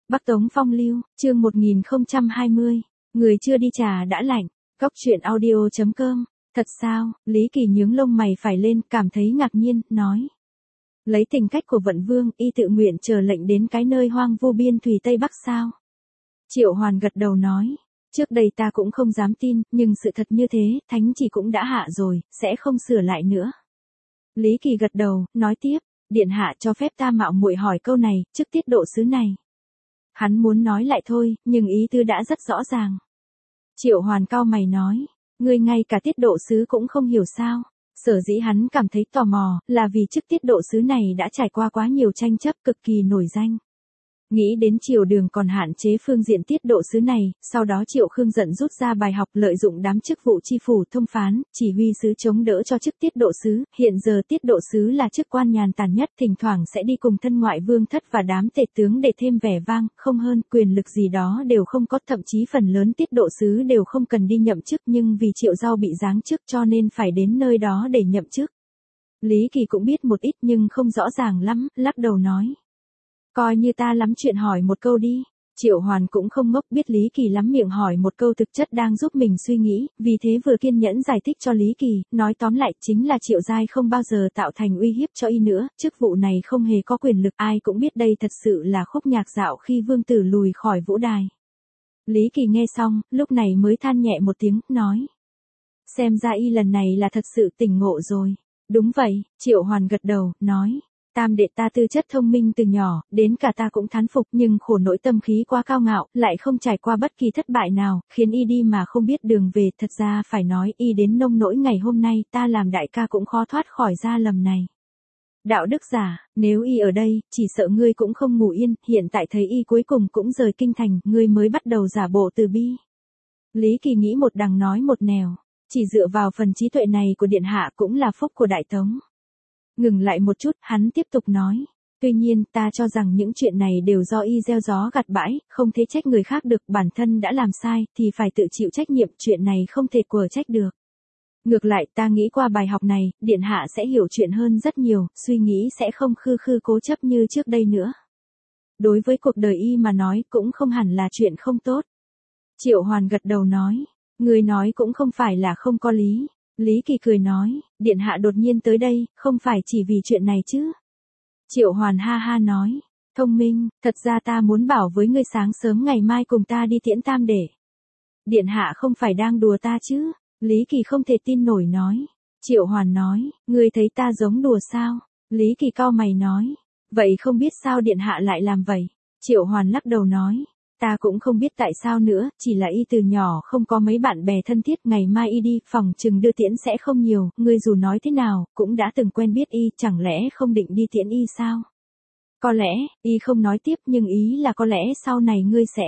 Bắc Tống Phong Lưu, chương 1020, người chưa đi trà đã lạnh, góc chuyện audio.com, thật sao, Lý Kỳ nhướng lông mày phải lên, cảm thấy ngạc nhiên, nói. Lấy tình cách của Vận Vương, y tự nguyện chờ lệnh đến cái nơi hoang vu biên thùy Tây Bắc sao? Triệu Hoàn gật đầu nói, trước đây ta cũng không dám tin, nhưng sự thật như thế, thánh chỉ cũng đã hạ rồi, sẽ không sửa lại nữa. Lý Kỳ gật đầu, nói tiếp, điện hạ cho phép ta mạo muội hỏi câu này, trước tiết độ sứ này. Hắn muốn nói lại thôi, nhưng ý tư đã rất rõ ràng. Triệu Hoàn cau mày nói, ngươi ngay cả tiết độ sứ cũng không hiểu sao. Sở dĩ hắn cảm thấy tò mò, là vì chức tiết độ sứ này đã trải qua quá nhiều tranh chấp cực kỳ nổi danh. Nghĩ đến Triều Đường còn hạn chế phương diện tiết độ sứ này, sau đó Triệu Khương giận rút ra bài học lợi dụng đám chức vụ chi phủ thông phán, chỉ huy sứ chống đỡ cho chức tiết độ sứ, hiện giờ tiết độ sứ là chức quan nhàn tản nhất, thỉnh thoảng sẽ đi cùng thân ngoại vương thất và đám tể tướng để thêm vẻ vang, không hơn, quyền lực gì đó đều không có, thậm chí phần lớn tiết độ sứ đều không cần đi nhậm chức, nhưng vì Triệu Giao bị giáng chức cho nên phải đến nơi đó để nhậm chức. Lý Kỳ cũng biết một ít nhưng không rõ ràng lắm, lắc đầu nói. Coi như ta lắm chuyện hỏi một câu đi. Triệu Hoàn cũng không ngốc, biết Lý Kỳ lắm miệng hỏi một câu thực chất đang giúp mình suy nghĩ, vì thế vừa kiên nhẫn giải thích cho Lý Kỳ, nói tóm lại chính là Triệu Giai không bao giờ tạo thành uy hiếp cho y nữa, chức vụ này không hề có quyền lực, ai cũng biết đây thật sự là khúc nhạc dạo khi vương tử lùi khỏi vũ đài. Lý Kỳ nghe xong, lúc này mới than nhẹ một tiếng, nói. Xem ra y lần này là thật sự tỉnh ngộ rồi. Đúng vậy, Triệu Hoàn gật đầu, nói. Tam đệ ta tư chất thông minh từ nhỏ, đến cả ta cũng thán phục, nhưng khổ nỗi tâm khí quá cao ngạo, lại không trải qua bất kỳ thất bại nào, khiến y đi mà không biết đường về, thật ra phải nói y đến nông nỗi ngày hôm nay, ta làm đại ca cũng khó thoát khỏi gia lầm này. Đạo đức giả, nếu y ở đây, chỉ sợ ngươi cũng không ngủ yên, hiện tại thấy y cuối cùng cũng rời kinh thành, ngươi mới bắt đầu giả bộ từ bi. Lý Kỳ nghĩ một đằng nói một nẻo, chỉ dựa vào phần trí tuệ này của điện hạ cũng là phúc của Đại Tống. Ngừng lại một chút, hắn tiếp tục nói. Tuy nhiên, ta cho rằng những chuyện này đều do y gieo gió gặt bãi, không thể trách người khác được, bản thân đã làm sai, thì phải tự chịu trách nhiệm, chuyện này không thể quở trách được. Ngược lại, ta nghĩ qua bài học này, điện hạ sẽ hiểu chuyện hơn rất nhiều, suy nghĩ sẽ không khư khư cố chấp như trước đây nữa. Đối với cuộc đời y mà nói, cũng không hẳn là chuyện không tốt. Triệu Hoàn gật đầu nói, người nói cũng không phải là không có lý. Lý Kỳ cười nói, điện hạ đột nhiên tới đây, không phải chỉ vì chuyện này chứ. Triệu Hoàn ha ha nói, thông minh, thật ra ta muốn bảo với ngươi sáng sớm ngày mai cùng ta đi tiễn tam đệ. Điện hạ không phải đang đùa ta chứ? Lý Kỳ không thể tin nổi nói. Triệu Hoàn nói, ngươi thấy ta giống đùa sao? Lý Kỳ cau mày nói, vậy không biết sao điện hạ lại làm vậy? Triệu Hoàn lắc đầu nói. Ta cũng không biết tại sao nữa, chỉ là y từ nhỏ không có mấy bạn bè thân thiết, ngày mai y đi, phòng chừng đưa tiễn sẽ không nhiều, ngươi dù nói thế nào, cũng đã từng quen biết y, chẳng lẽ không định đi tiễn y sao? Có lẽ, y không nói tiếp nhưng ý là có lẽ sau này ngươi sẽ.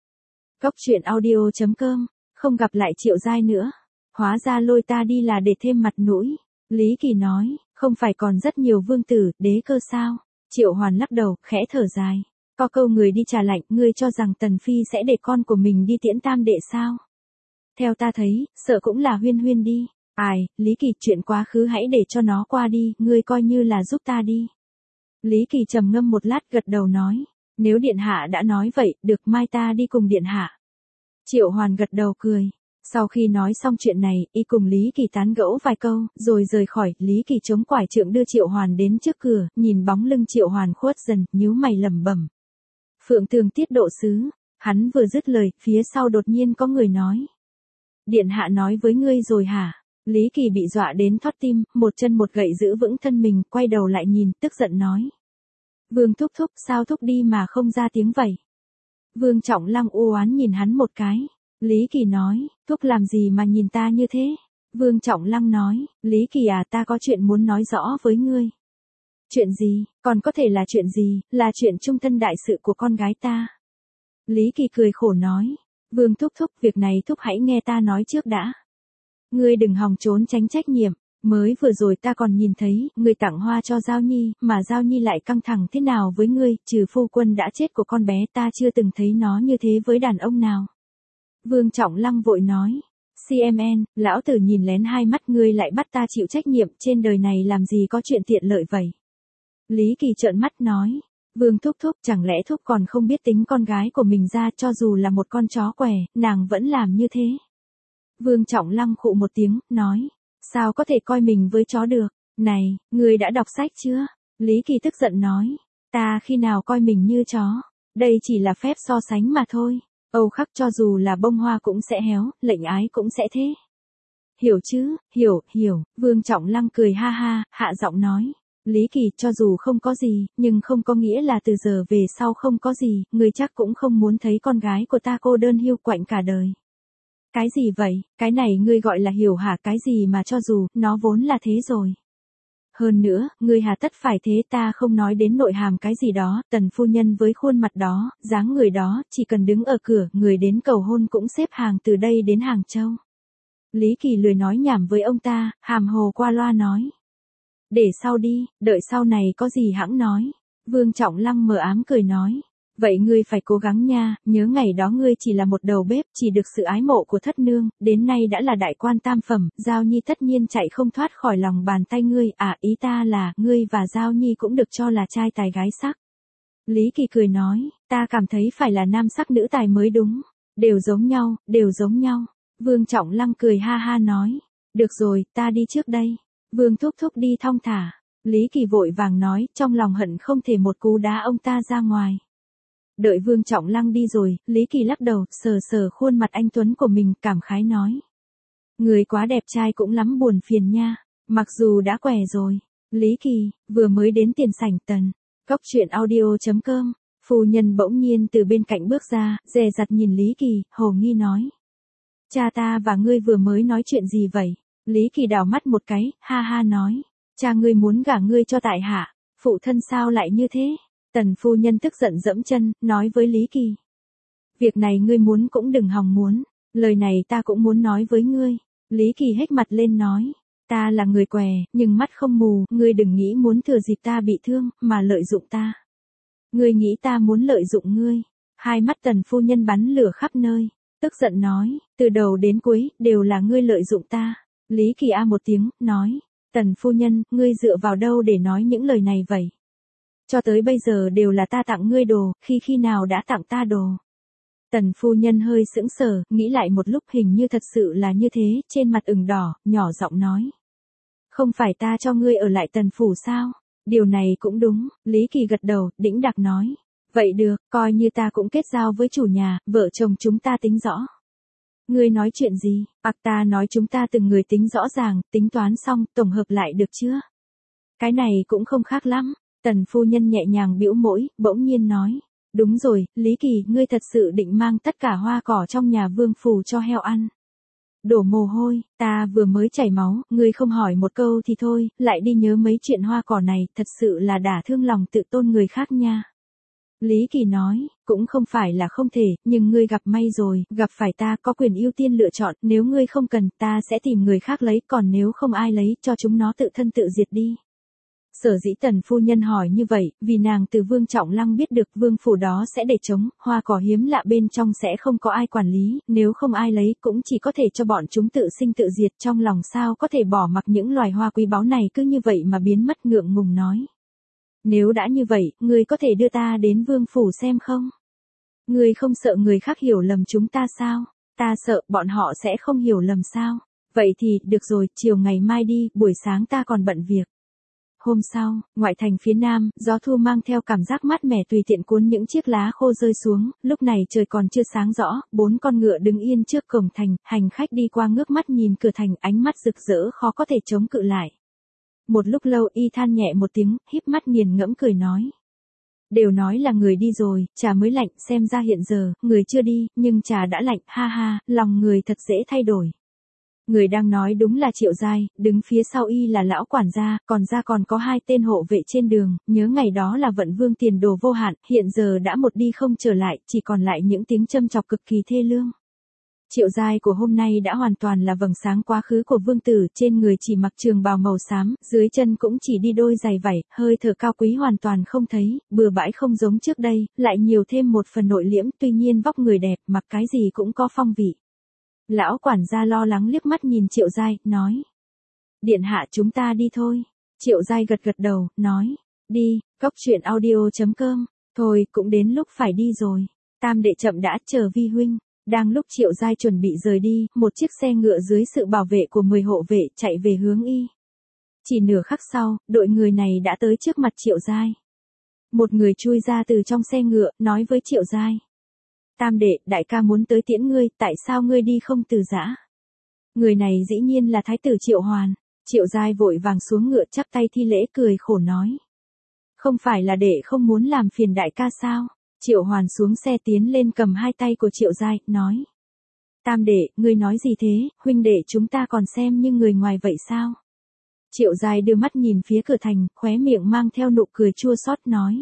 Góc chuyện audio.com, không gặp lại Triệu Giai nữa. Hóa ra lôi ta đi là để thêm mặt mũi. Lý Kỳ nói, không phải còn rất nhiều vương tử, đế cơ sao? Triệu Hoàn lắc đầu, khẽ thở dài. Có câu người đi trà lạnh, ngươi cho rằng Tần Phi sẽ để con của mình đi tiễn tam đệ sao? Theo ta thấy, sợ cũng là Huyên Huyên đi. Ai, Lý Kỳ, chuyện quá khứ hãy để cho nó qua đi, ngươi coi như là giúp ta đi. Lý Kỳ trầm ngâm một lát gật đầu nói, nếu điện hạ đã nói vậy, được mai ta đi cùng điện hạ. Triệu Hoàn gật đầu cười. Sau khi nói xong chuyện này, y cùng Lý Kỳ tán gẫu vài câu, rồi rời khỏi, Lý Kỳ chống quải trượng đưa Triệu Hoàn đến trước cửa, nhìn bóng lưng Triệu Hoàn khuất dần, nhíu mày lẩm bẩm. Phượng Tường tiết độ sứ, hắn vừa dứt lời, phía sau đột nhiên có người nói. Điện hạ nói với ngươi rồi hả? Lý Kỳ bị dọa đến thót tim, một chân một gậy giữ vững thân mình, quay đầu lại nhìn, tức giận nói. Vương thúc thúc, sao thúc đi mà không ra tiếng vậy? Vương Trọng Lăng u oán nhìn hắn một cái. Lý Kỳ nói, thúc làm gì mà nhìn ta như thế? Vương Trọng Lăng nói, Lý Kỳ à, ta có chuyện muốn nói rõ với ngươi. Chuyện gì, còn có thể là chuyện gì, là chuyện trung thân đại sự của con gái ta. Lý Kỳ cười khổ nói, Vương thúc thúc, việc này thúc hãy nghe ta nói trước đã. Ngươi đừng hòng trốn tránh trách nhiệm, mới vừa rồi ta còn nhìn thấy, ngươi tặng hoa cho Giao Nhi, mà Giao Nhi lại căng thẳng thế nào với ngươi, trừ phu quân đã chết của con bé ta chưa từng thấy nó như thế với đàn ông nào. Vương Trọng Lăng vội nói, CMN, lão tử nhìn lén hai mắt ngươi lại bắt ta chịu trách nhiệm, trên đời này làm gì có chuyện tiện lợi vậy. Lý Kỳ trợn mắt nói, Vương thúc thúc, chẳng lẽ thúc còn không biết tính con gái của mình ra, cho dù là một con chó què, nàng vẫn làm như thế. Vương Trọng Lăng khụ một tiếng, nói, sao có thể coi mình với chó được, này, ngươi đã đọc sách chưa? Lý Kỳ tức giận nói, ta khi nào coi mình như chó, đây chỉ là phép so sánh mà thôi, Âu Khắc cho dù là bông hoa cũng sẽ héo, lệnh ái cũng sẽ thế. Hiểu chứ, hiểu, Vương Trọng Lăng cười ha ha, hạ giọng nói. Lý Kỳ, cho dù không có gì, nhưng không có nghĩa là từ giờ về sau không có gì, ngươi chắc cũng không muốn thấy con gái của ta cô đơn hiu quạnh cả đời. Cái gì vậy, cái này ngươi gọi là hiểu hả? Cái gì mà cho dù, nó vốn là thế rồi. Hơn nữa, ngươi hà tất phải thế, ta không nói đến nội hàm cái gì đó, Tần phu nhân với khuôn mặt đó, dáng người đó, chỉ cần đứng ở cửa, người đến cầu hôn cũng xếp hàng từ đây đến Hàng Châu. Lý Kỳ lười nói nhảm với ông ta, hàm hồ qua loa nói. Để sau đi, đợi sau này có gì hẵng nói. Vương Trọng Lăng mờ ám cười nói. Vậy ngươi phải cố gắng nha, nhớ ngày đó ngươi chỉ là một đầu bếp, chỉ được sự ái mộ của thất nương, đến nay đã là đại quan tam phẩm, Giao Nhi tất nhiên chạy không thoát khỏi lòng bàn tay ngươi, ý ta là, ngươi và Giao Nhi cũng được cho là trai tài gái sắc. Lý Kỳ cười nói, ta cảm thấy phải là nam sắc nữ tài mới đúng, đều giống nhau, đều giống nhau. Vương Trọng Lăng cười ha ha nói, được rồi, ta đi trước đây. Vương thúc thúc đi thong thả. Lý Kỳ vội vàng nói, trong lòng hận không thể một cú đá ông ta ra ngoài. Đợi Vương Trọng Lăng đi rồi, Lý Kỳ lắc đầu, sờ sờ khuôn mặt anh tuấn của mình, cảm khái nói. Người quá đẹp trai cũng lắm buồn phiền nha, mặc dù đã què rồi. Lý Kỳ, vừa mới đến tiền sảnh Tần. Cóc truyện audio.com, phu nhân bỗng nhiên từ bên cạnh bước ra, dè dặt nhìn Lý Kỳ, hồ nghi nói. Cha ta và ngươi vừa mới nói chuyện gì vậy? Lý Kỳ đảo mắt một cái, ha ha nói. Cha ngươi muốn gả ngươi cho tại hạ, phụ thân sao lại như thế? Tần phu nhân tức giận dẫm chân, nói với Lý Kỳ. Việc này ngươi muốn cũng đừng hòng muốn, lời này ta cũng muốn nói với ngươi. Lý Kỳ hếch mặt lên nói. Ta là người què, nhưng mắt không mù, ngươi đừng nghĩ muốn thừa dịp ta bị thương, mà lợi dụng ta. Ngươi nghĩ ta muốn lợi dụng ngươi. Hai mắt tần phu nhân bắn lửa khắp nơi, tức giận nói, từ đầu đến cuối, đều là ngươi lợi dụng ta. Lý Kỳ một tiếng, nói, Tần phu nhân, ngươi dựa vào đâu để nói những lời này vậy? Cho tới bây giờ đều là ta tặng ngươi đồ, khi nào đã tặng ta đồ? Tần phu nhân hơi sững sờ, nghĩ lại một lúc hình như thật sự là như thế, trên mặt ửng đỏ, nhỏ giọng nói. Không phải ta cho ngươi ở lại Tần phủ sao? Điều này cũng đúng, Lý Kỳ gật đầu, đĩnh đạc nói. Vậy được, coi như ta cũng kết giao với chủ nhà, vợ chồng chúng ta tính rõ. Ngươi nói chuyện gì? Ta nói chúng ta từng người tính rõ ràng, tính toán xong, tổng hợp lại được chưa? Cái này cũng không khác lắm. Tần phu nhân nhẹ nhàng bĩu môi, bỗng nhiên nói. Đúng rồi, Lý Kỳ, ngươi thật sự định mang tất cả hoa cỏ trong nhà vương phủ cho heo ăn. Đổ mồ hôi, ta vừa mới chảy máu, ngươi không hỏi một câu thì thôi, lại đi nhớ mấy chuyện hoa cỏ này, thật sự là đả thương lòng tự tôn người khác nha. Lý Kỳ nói, cũng không phải là không thể, nhưng ngươi gặp may rồi, gặp phải ta có quyền ưu tiên lựa chọn, nếu ngươi không cần, ta sẽ tìm người khác lấy, còn nếu không ai lấy, cho chúng nó tự thân tự diệt đi. Sở dĩ Tần phu nhân hỏi như vậy, vì nàng từ Vương Trọng Lăng biết được vương phủ đó sẽ để trống, hoa cỏ hiếm lạ bên trong sẽ không có ai quản lý, nếu không ai lấy cũng chỉ có thể cho bọn chúng tự sinh tự diệt, trong lòng sao có thể bỏ mặc những loài hoa quý báu này cứ như vậy mà biến mất, ngượng ngùng nói. Nếu đã như vậy, ngươi có thể đưa ta đến vương phủ xem không? Ngươi không sợ người khác hiểu lầm chúng ta sao? Ta sợ bọn họ sẽ không hiểu lầm sao? Vậy thì, được rồi, chiều ngày mai đi, buổi sáng ta còn bận việc. Hôm sau, ngoại thành phía nam, gió thu mang theo cảm giác mát mẻ tùy tiện cuốn những chiếc lá khô rơi xuống, lúc này trời còn chưa sáng rõ, 4 con ngựa đứng yên trước cổng thành, hành khách đi qua ngước mắt nhìn cửa thành, ánh mắt rực rỡ khó có thể chống cự lại. Một lúc lâu y than nhẹ một tiếng, híp mắt nghiền ngẫm cười nói. Đều nói là người đi rồi, trà mới lạnh, xem ra hiện giờ, người chưa đi, nhưng trà đã lạnh, ha ha, lòng người thật dễ thay đổi. Người đang nói đúng là Triệu Giai, đứng phía sau y là lão quản gia, còn có 2 tên hộ vệ trên đường, nhớ ngày đó là vận vương tiền đồ vô hạn, hiện giờ đã một đi không trở lại, chỉ còn lại những tiếng châm chọc cực kỳ thê lương. Triệu Giai của hôm nay đã hoàn toàn là vầng sáng quá khứ của vương tử, trên người chỉ mặc trường bào màu xám, dưới chân cũng chỉ đi đôi giày vải, hơi thở cao quý hoàn toàn không thấy, bừa bãi không giống trước đây, lại nhiều thêm một phần nội liễm, tuy nhiên vóc người đẹp, mặc cái gì cũng có phong vị. Lão quản gia lo lắng liếc mắt nhìn Triệu Giai, nói. Điện hạ chúng ta đi thôi. Triệu Giai gật gật đầu, nói. Đi, Góc truyện audio.com. Thôi, cũng đến lúc phải đi rồi. Tam đệ chậm đã, chờ vi huynh. Đang lúc Triệu Giai chuẩn bị rời đi, một chiếc xe ngựa dưới sự bảo vệ của 10 hộ vệ chạy về hướng y. Chỉ nửa khắc sau, đội người này đã tới trước mặt Triệu Giai. Một người chui ra từ trong xe ngựa, nói với Triệu Giai. Tam đệ, đại ca muốn tới tiễn ngươi, tại sao ngươi đi không từ giã? Người này dĩ nhiên là thái tử Triệu Hoàn. Triệu Giai vội vàng xuống ngựa chắp tay thi lễ cười khổ nói. Không phải là đệ không muốn làm phiền đại ca sao? Triệu Hoàn xuống xe tiến lên cầm hai tay của Triệu Giai, nói. Tam đệ, ngươi nói gì thế, huynh đệ chúng ta còn xem như người ngoài vậy sao? Triệu Giai đưa mắt nhìn phía cửa thành, khóe miệng mang theo nụ cười chua xót nói.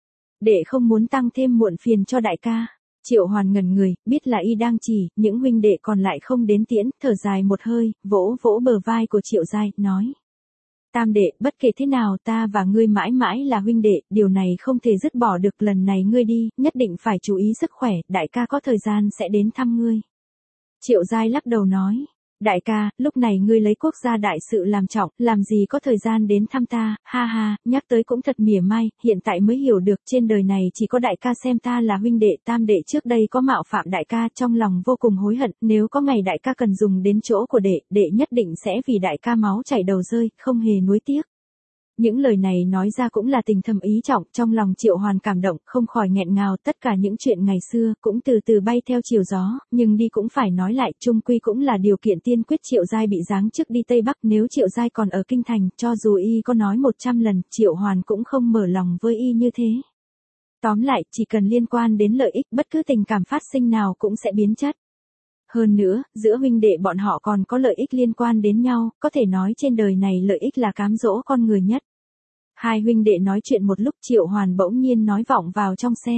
Đệ không muốn tăng thêm muộn phiền cho đại ca. Triệu Hoàn ngẩn người, biết là y đang chỉ, những huynh đệ còn lại không đến tiễn, thở dài một hơi, vỗ vỗ bờ vai của Triệu Giai, nói. Tam đệ, bất kể thế nào ta và ngươi mãi mãi là huynh đệ, điều này không thể dứt bỏ được, lần này ngươi đi, nhất định phải chú ý sức khỏe, đại ca có thời gian sẽ đến thăm ngươi. Triệu Giai lắc đầu nói. Đại ca, lúc này ngươi lấy quốc gia đại sự làm trọng, làm gì có thời gian đến thăm ta, ha ha, nhắc tới cũng thật mỉa mai, hiện tại mới hiểu được trên đời này chỉ có đại ca xem ta là huynh đệ. Tam đệ trước đây có mạo phạm đại ca, trong lòng vô cùng hối hận, nếu có ngày đại ca cần dùng đến chỗ của đệ nhất định sẽ vì đại ca máu chảy đầu rơi, không hề nuối tiếc. Những lời này nói ra cũng là tình thầm ý trọng, trong lòng Triệu Hoàn cảm động, không khỏi nghẹn ngào, tất cả những chuyện ngày xưa, cũng từ từ bay theo chiều gió, nhưng đi cũng phải nói lại, chung quy cũng là điều kiện tiên quyết Triệu Giai bị giáng chức đi Tây Bắc, nếu Triệu Giai còn ở Kinh Thành, cho dù y có nói 100 lần, Triệu Hoàn cũng không mở lòng với y như thế. Tóm lại, chỉ cần liên quan đến lợi ích, bất cứ tình cảm phát sinh nào cũng sẽ biến chất. Hơn nữa, giữa huynh đệ bọn họ còn có lợi ích liên quan đến nhau, có thể nói trên đời này lợi ích là cám dỗ con người nhất. Hai huynh đệ nói chuyện một lúc, Triệu Hoàn bỗng nhiên nói vọng vào trong xe.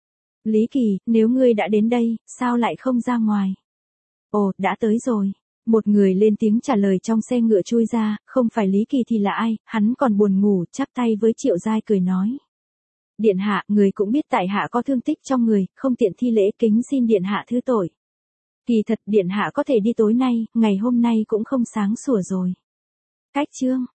Lý Kỳ, nếu ngươi đã đến đây, sao lại không ra ngoài? Ồ, đã tới rồi. Một người lên tiếng trả lời trong xe ngựa chui ra, không phải Lý Kỳ thì là ai, hắn còn buồn ngủ, chắp tay với Triệu Giai cười nói. Điện hạ, người cũng biết tại hạ có thương tích trong người, không tiện thi lễ, kính xin điện hạ thứ tội. Kỳ thật điện hạ có thể đi tối nay, ngày hôm nay cũng không sáng sủa rồi. Cách chương.